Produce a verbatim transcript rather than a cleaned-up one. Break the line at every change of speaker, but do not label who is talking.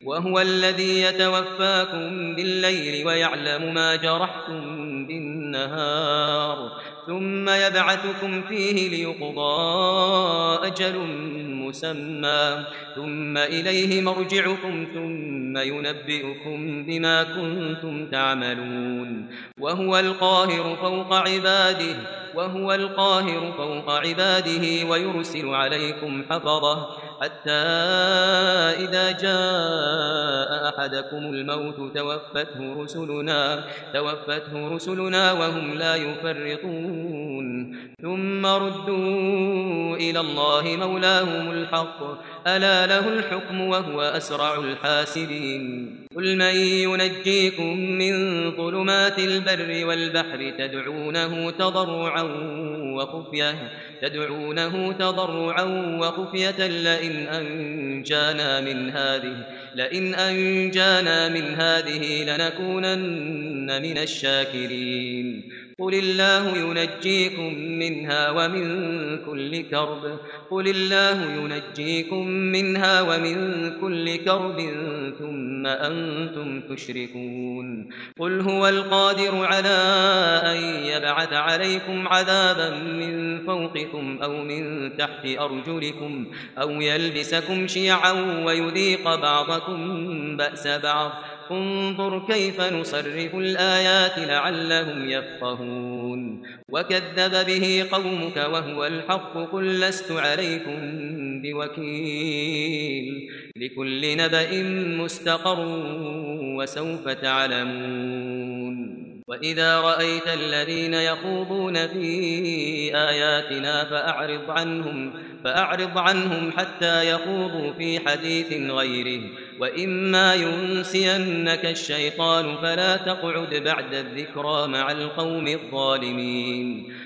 وهو الذي يتوفاكم بالليل ويعلم ما جرحتم بالنهار ثم يبعثكم فيه ليقضى أجل مسمى ثم إليه مرجعكم ثم ينبئكم بما كنتم تعملون وهو القاهر فوق عباده وهو القاهر فوق عباده ويرسل عليكم حفظة حتى إذا جاء أحدكم الموت توفته رسلنا توفته رسلنا وهم لا يفرطون ثم ردوا إلى الله مولاهم الحق ألا له الحكم وهو أسرع الحاسبين قل من ينجيكم من ظلمات البر والبحر تدعونه تضرعا وخفية تدعونه تضرعا وخفية لئن أنجانا من هذه لئن أنجانا من هذه لنكونن من الشاكرين قل الله ينجيكم منها ومن كل كرب قل الله ينجيكم منها ومن كل كرب ثم أنتم تشركون قل هو القادر على أن يبعث عليكم عذابا من فوقكم أو من تحت أرجلكم أو يلبسكم شيعا ويذيق بعضكم بأس بعض انظر كيف نصرف الآيات لعلهم يفقهون وكذب به قومك وهو الحق قل لست عليكم بوكيل لكل نبأ مستقر وسوف تعلمون وإذا رأيت الذين يخوضون في آياتنا فأعرض عنهم فأعرض عنهم حتى يخوضوا في حديث غيره وإما ينسينك الشيطان فلا تقعد بعد الذكرى مع القوم الظالمين